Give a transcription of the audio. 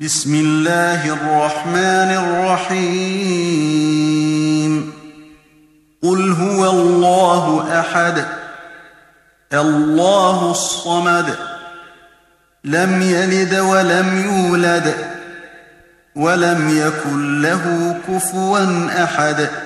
بسم الله الرحمن الرحيم قل هو الله أحد الله الصمد لم يلد ولم يولد ولم يكن له كفوا أحد